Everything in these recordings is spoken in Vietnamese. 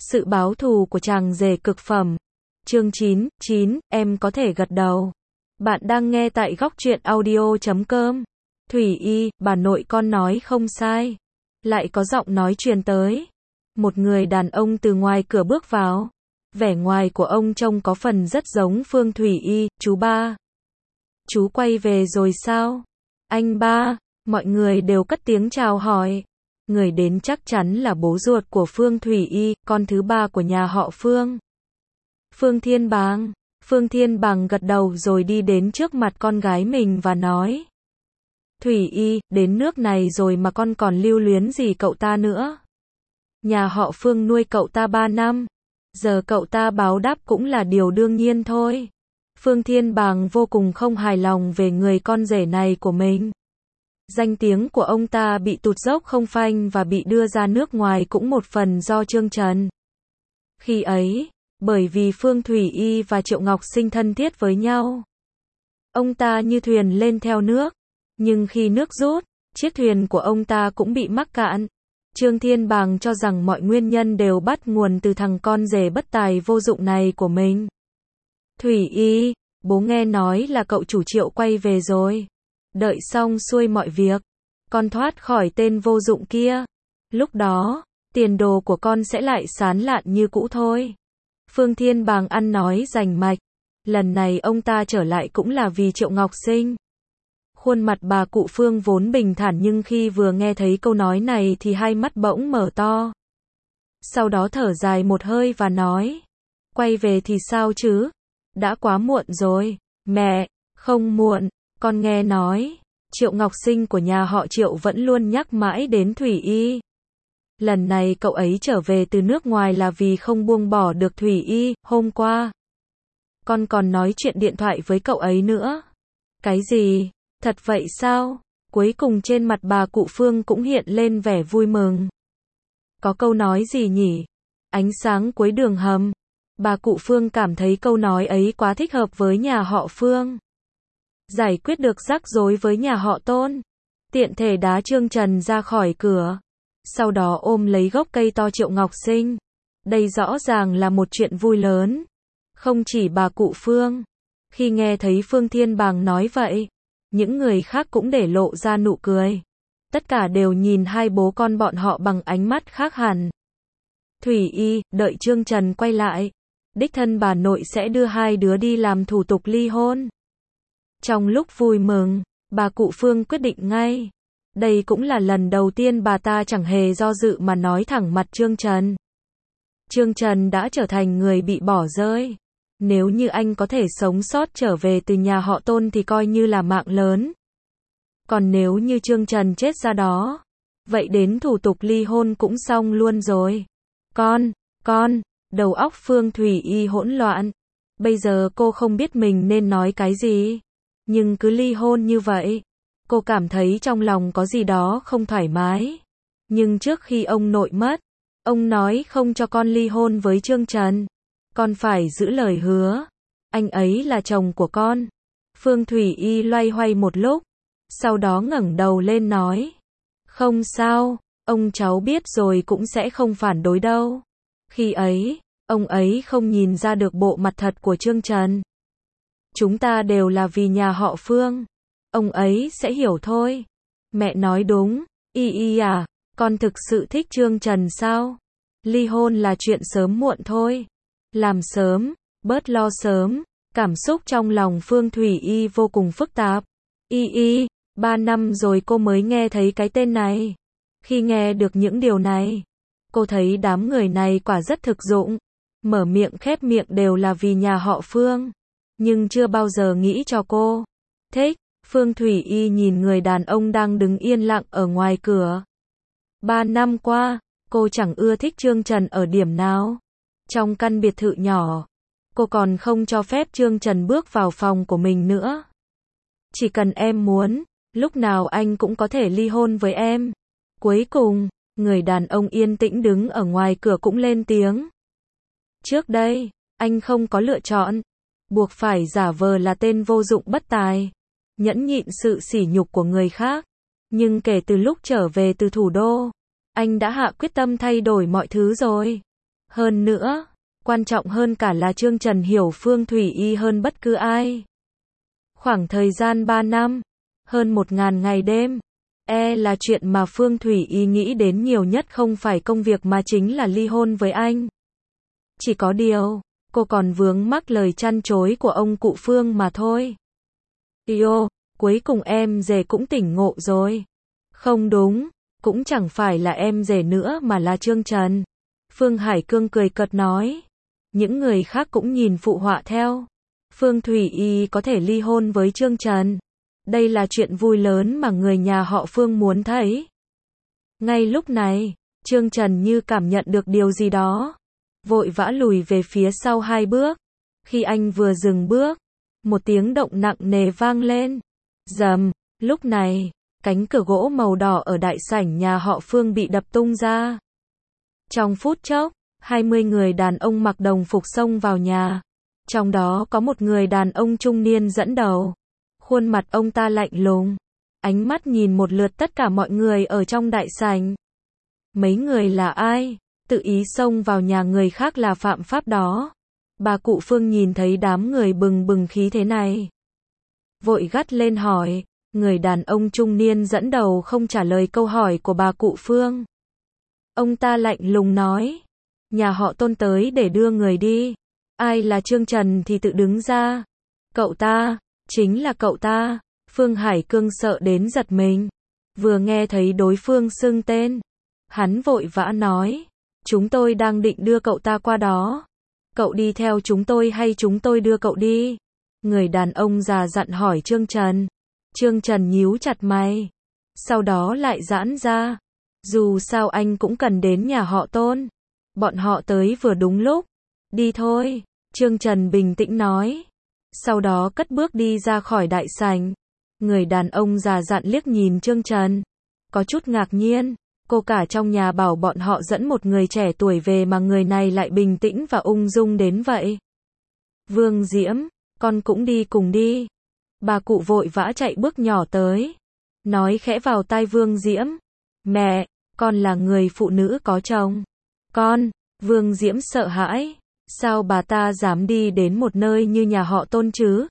Sự báo thù của chàng rể cực phẩm. Chương 9, em có thể gật đầu. Bạn đang nghe tại góc truyện audio.com. Thủy Y, bà nội con nói không sai. Lại có giọng nói truyền tới. Một người đàn ông từ ngoài cửa bước vào. Vẻ ngoài của ông trông có phần rất giống Phương Thủy Y. Chú ba. Chú quay về rồi sao? Anh ba. Mọi người đều cất tiếng chào hỏi. Người đến chắc chắn là bố ruột của Phương Thủy Y, con thứ ba của nhà họ Phương. Phương Thiên Bàng. Phương Thiên Bàng gật đầu rồi đi đến trước mặt con gái mình và nói. Thủy Y, đến nước này rồi mà con còn lưu luyến gì cậu ta nữa. Nhà họ Phương nuôi cậu ta 3 năm. Giờ cậu ta báo đáp cũng là điều đương nhiên thôi. Phương Thiên Bàng vô cùng không hài lòng về người con rể này của mình. Danh tiếng của ông ta bị tụt dốc không phanh và bị đưa ra nước ngoài cũng một phần do Trương Trần. Khi ấy, bởi vì Phương Thủy Y và Triệu Ngọc Sinh thân thiết với nhau, ông ta như thuyền lên theo nước. Nhưng khi nước rút, chiếc thuyền của ông ta cũng bị mắc cạn. Trương Thiên Bàng cho rằng mọi nguyên nhân đều bắt nguồn từ thằng con rể bất tài vô dụng này của mình. Thủy Y, bố nghe nói là cậu chủ Triệu quay về rồi. Đợi xong xuôi mọi việc, con thoát khỏi tên vô dụng kia. Lúc đó, tiền đồ của con sẽ lại sán lạn như cũ thôi. Phương Thiên Bàng ăn nói rành mạch. Lần này ông ta trở lại cũng là vì Triệu Ngọc Sinh. Khuôn mặt bà cụ Phương vốn bình thản nhưng khi vừa nghe thấy câu nói này thì hai mắt bỗng mở to. Sau đó thở dài một hơi và nói. Quay về thì sao chứ? Đã quá muộn rồi. Mẹ, không muộn. Con nghe nói, Triệu Ngọc Sinh của nhà họ Triệu vẫn luôn nhắc mãi đến Thủy Y. Lần này cậu ấy trở về từ nước ngoài là vì không buông bỏ được Thủy Y. Hôm qua, con còn nói chuyện điện thoại với cậu ấy nữa. Cái gì? Thật vậy sao? Cuối cùng trên mặt bà cụ Phương cũng hiện lên vẻ vui mừng. Có câu nói gì nhỉ? Ánh sáng cuối đường hầm. Bà cụ Phương cảm thấy câu nói ấy quá thích hợp với nhà họ Phương. Giải quyết được rắc rối với nhà họ Tôn. Tiện thể đá Trương Trần ra khỏi cửa. Sau đó ôm lấy gốc cây to Triệu Ngọc Sinh. Đây rõ ràng là một chuyện vui lớn. Không chỉ bà cụ Phương. Khi nghe thấy Phương Thiên Bàng nói vậy, những người khác cũng để lộ ra nụ cười. Tất cả đều nhìn hai bố con bọn họ bằng ánh mắt khác hẳn. Thủy Y, đợi Trương Trần quay lại, đích thân bà nội sẽ đưa hai đứa đi làm thủ tục ly hôn. Trong lúc vui mừng, bà cụ Phương quyết định ngay. Đây cũng là lần đầu tiên bà ta chẳng hề do dự mà nói thẳng mặt Trương Trần. Trương Trần đã trở thành người bị bỏ rơi. Nếu như anh có thể sống sót trở về từ nhà họ Tôn thì coi như là mạng lớn. Còn nếu như Trương Trần chết ra đó, vậy đến thủ tục ly hôn cũng xong luôn rồi. Con, đầu óc Phương Thủy Y hỗn loạn. Bây giờ cô không biết mình nên nói cái gì. Nhưng cứ ly hôn như vậy, cô cảm thấy trong lòng có gì đó không thoải mái. Nhưng trước khi ông nội mất, ông nói không cho con ly hôn với Trương Trần. Con phải giữ lời hứa. Anh ấy là chồng của con. Phương Thủy Y loay hoay một lúc, sau đó ngẩng đầu lên nói. Không sao, ông cháu biết rồi cũng sẽ không phản đối đâu. Khi ấy, ông ấy không nhìn ra được bộ mặt thật của Trương Trần. Chúng ta đều là vì nhà họ Phương. Ông ấy sẽ hiểu thôi. Mẹ nói đúng. Y à, con thực sự thích Trương Trần sao? Ly hôn là chuyện sớm muộn thôi. Làm sớm, bớt lo sớm. Cảm xúc trong lòng Phương Thủy Y vô cùng phức tạp. 3 năm rồi cô mới nghe thấy cái tên này. Khi nghe được những điều này, cô thấy đám người này quả rất thực dụng. Mở miệng khép miệng đều là vì nhà họ Phương. Nhưng chưa bao giờ nghĩ cho cô. Thích. Phương Thủy Y nhìn người đàn ông đang đứng yên lặng ở ngoài cửa. 3 năm qua, cô chẳng ưa thích Trương Trần ở điểm nào. Trong căn biệt thự nhỏ, cô còn không cho phép Trương Trần bước vào phòng của mình nữa. Chỉ cần em muốn, lúc nào anh cũng có thể ly hôn với em. Cuối cùng, người đàn ông yên tĩnh đứng ở ngoài cửa cũng lên tiếng. Trước đây, anh không có lựa chọn. Buộc phải giả vờ là tên vô dụng bất tài. Nhẫn nhịn sự sỉ nhục của người khác. Nhưng kể từ lúc trở về từ thủ đô, anh đã hạ quyết tâm thay đổi mọi thứ rồi. Hơn nữa, quan trọng hơn cả là Trương Trần hiểu Phương Thủy Y hơn bất cứ ai. Khoảng thời gian 3 năm, hơn 1.000 ngày đêm, là chuyện mà Phương Thủy Y nghĩ đến nhiều nhất không phải công việc mà chính là ly hôn với anh. Chỉ có điều, cô còn vướng mắc lời trăn trối của ông cụ Phương mà thôi. Yêu, cuối cùng em rể cũng tỉnh ngộ rồi. Không đúng, cũng chẳng phải là em rể nữa mà là Trương Trần. Phương Hải Cương cười cợt nói. Những người khác cũng nhìn phụ họa theo. Phương Thủy Y có thể ly hôn với Trương Trần. Đây là chuyện vui lớn mà người nhà họ Phương muốn thấy. Ngay lúc này, Trương Trần như cảm nhận được điều gì đó. Vội vã lùi về phía sau 2 bước. Khi anh vừa dừng bước, một tiếng động nặng nề vang lên. Rầm, lúc này, cánh cửa gỗ màu đỏ ở đại sảnh nhà họ Phương bị đập tung ra. Trong phút chốc, 20 người đàn ông mặc đồng phục xông vào nhà. Trong đó có một người đàn ông trung niên dẫn đầu. Khuôn mặt ông ta lạnh lùng. Ánh mắt nhìn một lượt tất cả mọi người ở trong đại sảnh. Mấy người là ai? Tự ý xông vào nhà người khác là phạm pháp đó. Bà cụ Phương nhìn thấy đám người bừng bừng khí thế này. Vội gắt lên hỏi. Người đàn ông trung niên dẫn đầu không trả lời câu hỏi của bà cụ Phương. Ông ta lạnh lùng nói. Nhà họ Tôn tới để đưa người đi. Ai là Trương Trần thì tự đứng ra. Cậu ta, chính là cậu ta. Phương Hải Cương sợ đến giật mình. Vừa nghe thấy đối phương xưng tên. Hắn vội vã nói. Chúng tôi đang định đưa cậu ta qua đó. Cậu đi theo chúng tôi hay chúng tôi đưa cậu đi? Người đàn ông già dặn hỏi Trương Trần. Trương Trần nhíu chặt mày. Sau đó lại giãn ra. Dù sao anh cũng cần đến nhà họ Tôn. Bọn họ tới vừa đúng lúc. Đi thôi, Trương Trần bình tĩnh nói. Sau đó cất bước đi ra khỏi đại sảnh. Người đàn ông già dặn liếc nhìn Trương Trần. Có chút ngạc nhiên. Cô cả trong nhà bảo bọn họ dẫn một người trẻ tuổi về mà người này lại bình tĩnh và ung dung đến vậy. Vương Diễm, con cũng đi cùng đi. Bà cụ vội vã chạy bước nhỏ tới. Nói khẽ vào tai Vương Diễm. Mẹ, con là người phụ nữ có chồng. Con, Vương Diễm sợ hãi. Sao bà ta dám đi đến một nơi như nhà họ Tôn chứ?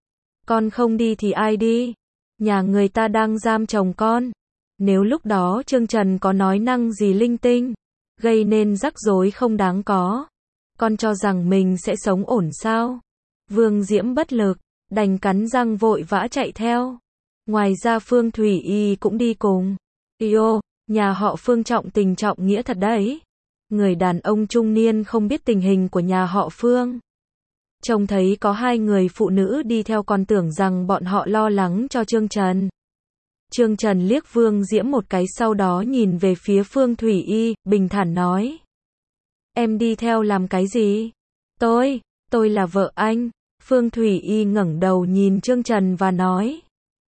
Con không đi thì ai đi? Nhà người ta đang giam chồng con. Nếu lúc đó Trương Trần có nói năng gì linh tinh, gây nên rắc rối không đáng có, con cho rằng mình sẽ sống ổn sao? Vương Diễm bất lực, đành cắn răng vội vã chạy theo. Ngoài ra Phương Thủy Y cũng đi cùng. Yêu, nhà họ Phương trọng tình trọng nghĩa thật đấy. Người đàn ông trung niên không biết tình hình của nhà họ Phương. Trông thấy có 2 người phụ nữ đi theo còn tưởng rằng bọn họ lo lắng cho Trương Trần. Trương Trần liếc Vương Diễm một cái sau đó nhìn về phía Phương Thủy Y, bình thản nói. Em đi theo làm cái gì? Tôi là vợ anh. Phương Thủy Y ngẩng đầu nhìn Trương Trần và nói.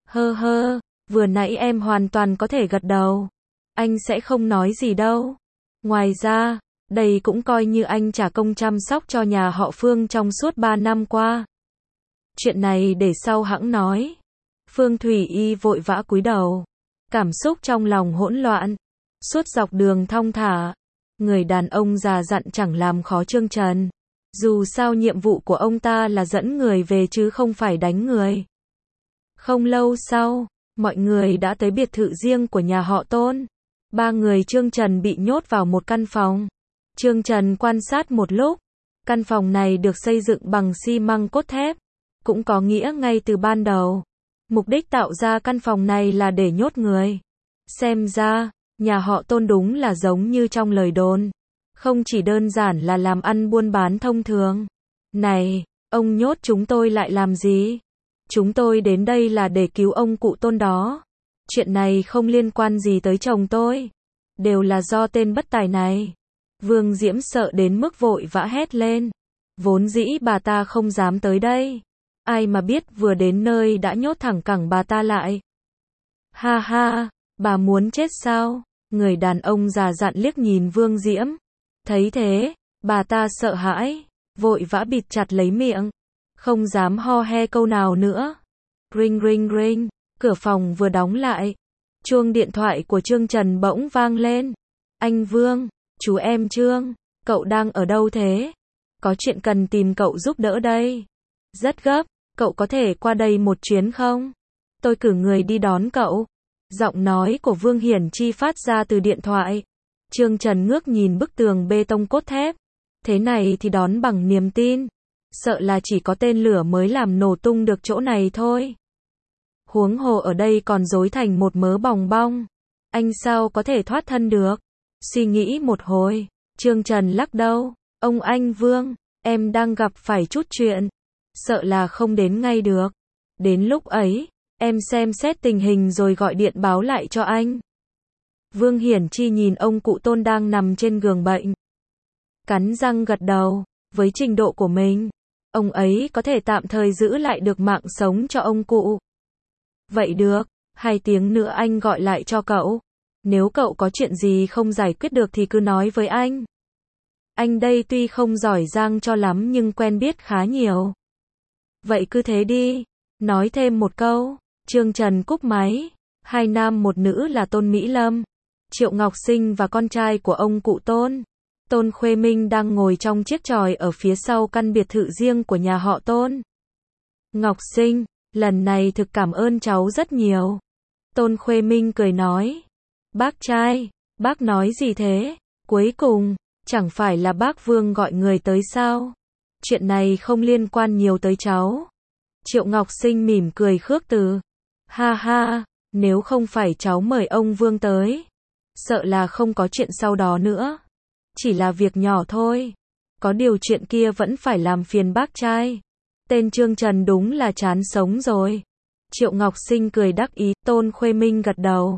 Hơ, vừa nãy em hoàn toàn có thể gật đầu. Anh sẽ không nói gì đâu. Ngoài ra, đây cũng coi như anh trả công chăm sóc cho nhà họ Phương trong suốt 3 năm qua. Chuyện này để sau hẵng nói. Phương Thủy Y vội vã cúi đầu. Cảm xúc trong lòng hỗn loạn. Suốt dọc đường thong thả. Người đàn ông già dặn chẳng làm khó Trương Trần. Dù sao nhiệm vụ của ông ta là dẫn người về chứ không phải đánh người. Không lâu sau, mọi người đã tới biệt thự riêng của nhà họ Tôn. 3 người Trương Trần bị nhốt vào một căn phòng. Trương Trần quan sát một lúc. Căn phòng này được xây dựng bằng xi măng cốt thép. Cũng có nghĩa ngay từ ban đầu. Mục đích tạo ra căn phòng này là để nhốt người. Xem ra, nhà họ Tôn đúng là giống như trong lời đồn. Không chỉ đơn giản là làm ăn buôn bán thông thường. Này, ông nhốt chúng tôi lại làm gì? Chúng tôi đến đây là để cứu ông cụ Tôn đó. Chuyện này không liên quan gì tới chồng tôi. Đều là do tên bất tài này. Vương Diễm sợ đến mức vội vã hét lên. Vốn dĩ bà ta không dám tới đây. Ai mà biết vừa đến nơi đã nhốt thẳng cẳng bà ta lại. Ha ha, bà muốn chết sao? Người đàn ông già dặn liếc nhìn Vương Diễm. Thấy thế, bà ta sợ hãi, vội vã bịt chặt lấy miệng. Không dám ho he câu nào nữa. Ring ring ring, cửa phòng vừa đóng lại. Chuông điện thoại của Trương Trần bỗng vang lên. Anh Vương, chú em Trương, Cậu đang ở đâu thế? Có chuyện cần tìm cậu giúp đỡ đây. Rất gấp, cậu có thể qua đây một chuyến không? Tôi cử người đi đón cậu. Giọng nói của Vương Hiển Chi phát ra từ điện thoại. Trương Trần ngước nhìn bức tường bê tông cốt thép. Thế này thì đón bằng niềm tin. Sợ là chỉ có tên lửa mới làm nổ tung được chỗ này thôi. Huống hồ ở đây còn rối thành một mớ bòng bong. Anh sao có thể thoát thân được? Suy nghĩ một hồi, Trương Trần lắc đầu. Ông anh Vương, em đang gặp phải chút chuyện. Sợ là không đến ngay được. Đến lúc ấy, em xem xét tình hình rồi gọi điện báo lại cho anh. Vương Hiển Chi nhìn ông cụ Tôn đang nằm trên giường bệnh. Cắn răng gật đầu, với trình độ của mình, ông ấy có thể tạm thời giữ lại được mạng sống cho ông cụ. Vậy được, 2 tiếng nữa anh gọi lại cho cậu. Nếu cậu có chuyện gì không giải quyết được thì cứ nói với anh. Anh đây tuy không giỏi giang cho lắm nhưng quen biết khá nhiều. Vậy cứ thế đi. Nói thêm một câu, Trương Trần cúp máy. 2 nam một nữ là Tôn Mỹ Lâm, Triệu Ngọc Sinh và con trai của ông cụ Tôn. Tôn Khuê Minh đang ngồi trong chiếc chòi ở phía sau căn biệt thự riêng của nhà họ Tôn. Ngọc Sinh, lần này thực cảm ơn cháu rất nhiều. Tôn Khuê Minh cười nói. Bác trai, bác nói gì thế? Cuối cùng, chẳng phải là bác Vương gọi người tới sao? Chuyện này không liên quan nhiều tới cháu. Triệu Ngọc Sinh mỉm cười khước từ. Ha ha, nếu không phải cháu mời ông Vương tới, sợ là không có chuyện sau đó nữa. Chỉ là việc nhỏ thôi. Có điều chuyện kia vẫn phải làm phiền bác trai. Tên Trương Trần đúng là chán sống rồi. Triệu Ngọc Sinh cười đắc ý, Tôn Khuê Minh gật đầu.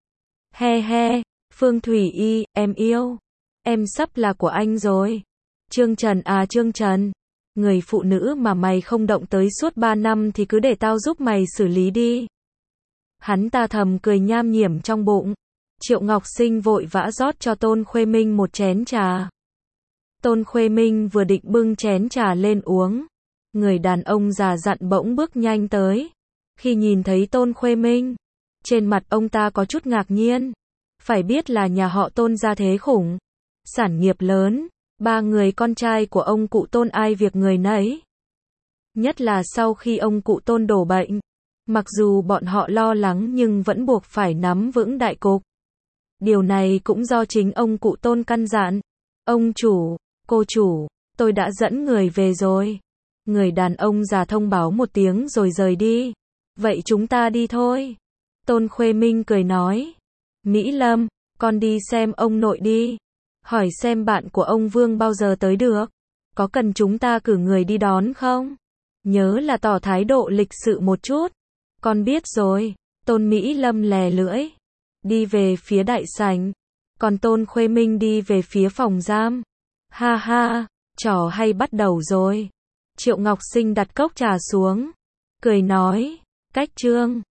He he, Phương Thủy Y, em yêu. Em sắp là của anh rồi. Trương Trần à Trương Trần, người phụ nữ mà mày không động tới suốt 3 năm thì cứ để tao giúp mày xử lý đi. Hắn ta thầm cười nham nhiểm trong bụng. Triệu Ngọc Sinh vội vã rót cho Tôn Khuê Minh một chén trà. Tôn Khuê Minh vừa định bưng chén trà lên uống, người đàn ông già dặn bỗng bước nhanh tới. Khi nhìn thấy Tôn Khuê Minh, trên mặt ông ta có chút ngạc nhiên. Phải biết là nhà họ Tôn gia thế khủng, sản nghiệp lớn, 3 người con trai của ông cụ Tôn ai việc người nấy. Nhất là sau khi ông cụ Tôn đổ bệnh, mặc dù bọn họ lo lắng nhưng vẫn buộc phải nắm vững đại cục. Điều này cũng do chính ông cụ Tôn căn dặn. Ông chủ, cô chủ, tôi đã dẫn người về rồi. Người đàn ông già thông báo một tiếng rồi rời đi. Vậy chúng ta đi thôi. Tôn Khuê Minh cười nói. Mỹ Lâm, con đi xem ông nội đi. Hỏi xem bạn của ông Vương bao giờ tới được. Có cần chúng ta cử người đi đón không? Nhớ là tỏ thái độ lịch sự một chút. Con biết rồi. Tôn Mỹ Lâm lè lưỡi. Đi về phía đại sảnh. Còn Tôn Khuê Minh đi về phía phòng giam. Ha ha, trò hay bắt đầu rồi. Triệu Ngọc Sinh đặt cốc trà xuống. Cười nói. Cách Trương